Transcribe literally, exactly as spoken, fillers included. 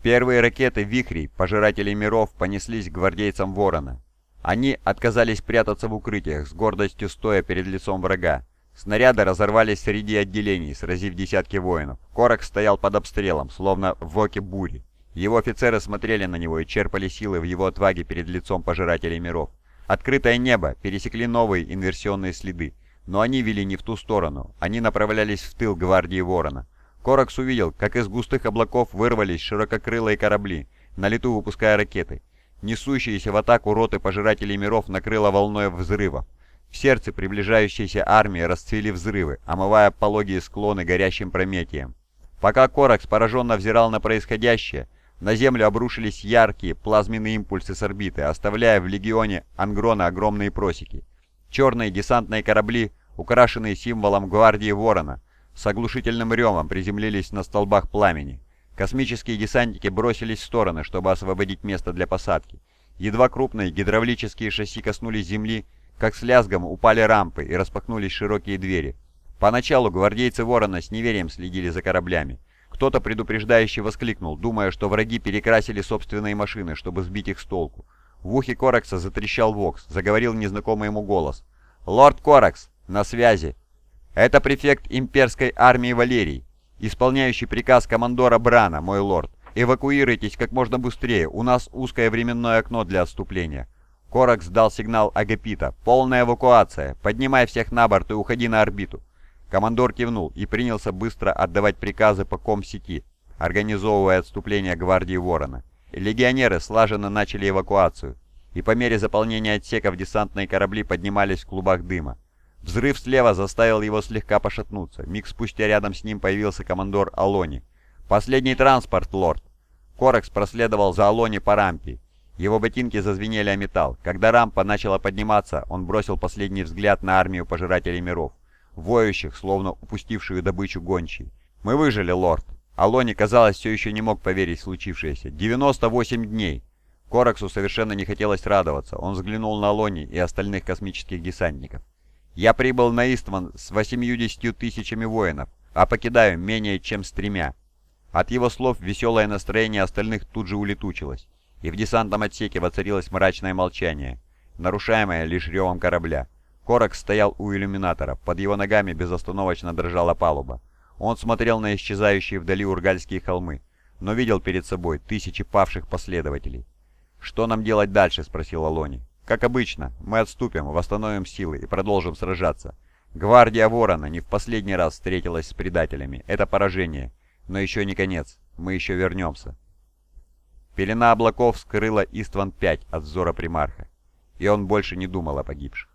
Первые ракеты «Вихрей», пожирателей миров, понеслись к гвардейцам Ворона. Они отказались прятаться в укрытиях, с гордостью стоя перед лицом врага. Снаряды разорвались среди отделений, сразив десятки воинов. Коракс стоял под обстрелом, словно в оке бури. Его офицеры смотрели на него и черпали силы в его отваге перед лицом пожирателей миров. Открытое небо пересекли новые инверсионные следы, но они вели не в ту сторону, они направлялись в тыл гвардии Ворона. Коракс увидел, как из густых облаков вырвались ширококрылые корабли, на лету выпуская ракеты. Несущиеся в атаку роты пожирателей миров накрыло волной взрывов. В сердце приближающейся армии расцвели взрывы, омывая пологие склоны горящим прометием. Пока Коракс пораженно взирал на происходящее, на землю обрушились яркие плазменные импульсы с орбиты, оставляя в легионе Ангрона огромные просеки. Черные десантные корабли, украшенные символом гвардии Ворона, с оглушительным ревом приземлились на столбах пламени. Космические десантники бросились в стороны, чтобы освободить место для посадки. Едва крупные гидравлические шасси коснулись земли, как с лязгом упали рампы и распахнулись широкие двери. Поначалу гвардейцы Ворона с неверием следили за кораблями. Кто-то предупреждающе воскликнул, думая, что враги перекрасили собственные машины, чтобы сбить их с толку. В ухе Коракса затрещал вокс, заговорил незнакомый ему голос. «Лорд Коракс, на связи! Это префект имперской армии Валерий, исполняющий приказ командора Брана, мой лорд. Эвакуируйтесь как можно быстрее, у нас узкое временное окно для отступления». Коракс дал сигнал Агапита. «Полная эвакуация! Поднимай всех на борт и уходи на орбиту!» Командор кивнул и принялся быстро отдавать приказы по ком-сети, организовывая отступление гвардии Ворона. Легионеры слаженно начали эвакуацию, и по мере заполнения отсеков десантные корабли поднимались в клубах дыма. Взрыв слева заставил его слегка пошатнуться. Миг спустя рядом с ним появился командор Алони. «Последний транспорт, лорд!» Коракс проследовал за Алони по рампе. Его ботинки зазвенели о металл. Когда рампа начала подниматься, он бросил последний взгляд на армию пожирателей миров, воющих, словно упустившую добычу гончей. «Мы выжили, лорд!» Алони, казалось, все еще не мог поверить в случившееся. девяносто восемь дней!» Кораксу совершенно не хотелось радоваться. Он взглянул на Алони и остальных космических десантников. «Я прибыл на Истван с восемьюдесятью тысячами воинов, а покидаю менее чем с тремя». От его слов веселое настроение остальных тут же улетучилось, и в десантном отсеке воцарилось мрачное молчание, нарушаемое лишь ревом корабля. Коракс стоял у иллюминатора, под его ногами безостановочно дрожала палуба. Он смотрел на исчезающие вдали Ургальские холмы, но видел перед собой тысячи павших последователей. «Что нам делать дальше?» — спросил Алони. «Как обычно, мы отступим, восстановим силы и продолжим сражаться. Гвардия Ворона не в последний раз встретилась с предателями. Это поражение, но еще не конец. Мы еще вернемся». Пелена облаков скрыла Истван пять от взора примарха, и он больше не думал о погибших.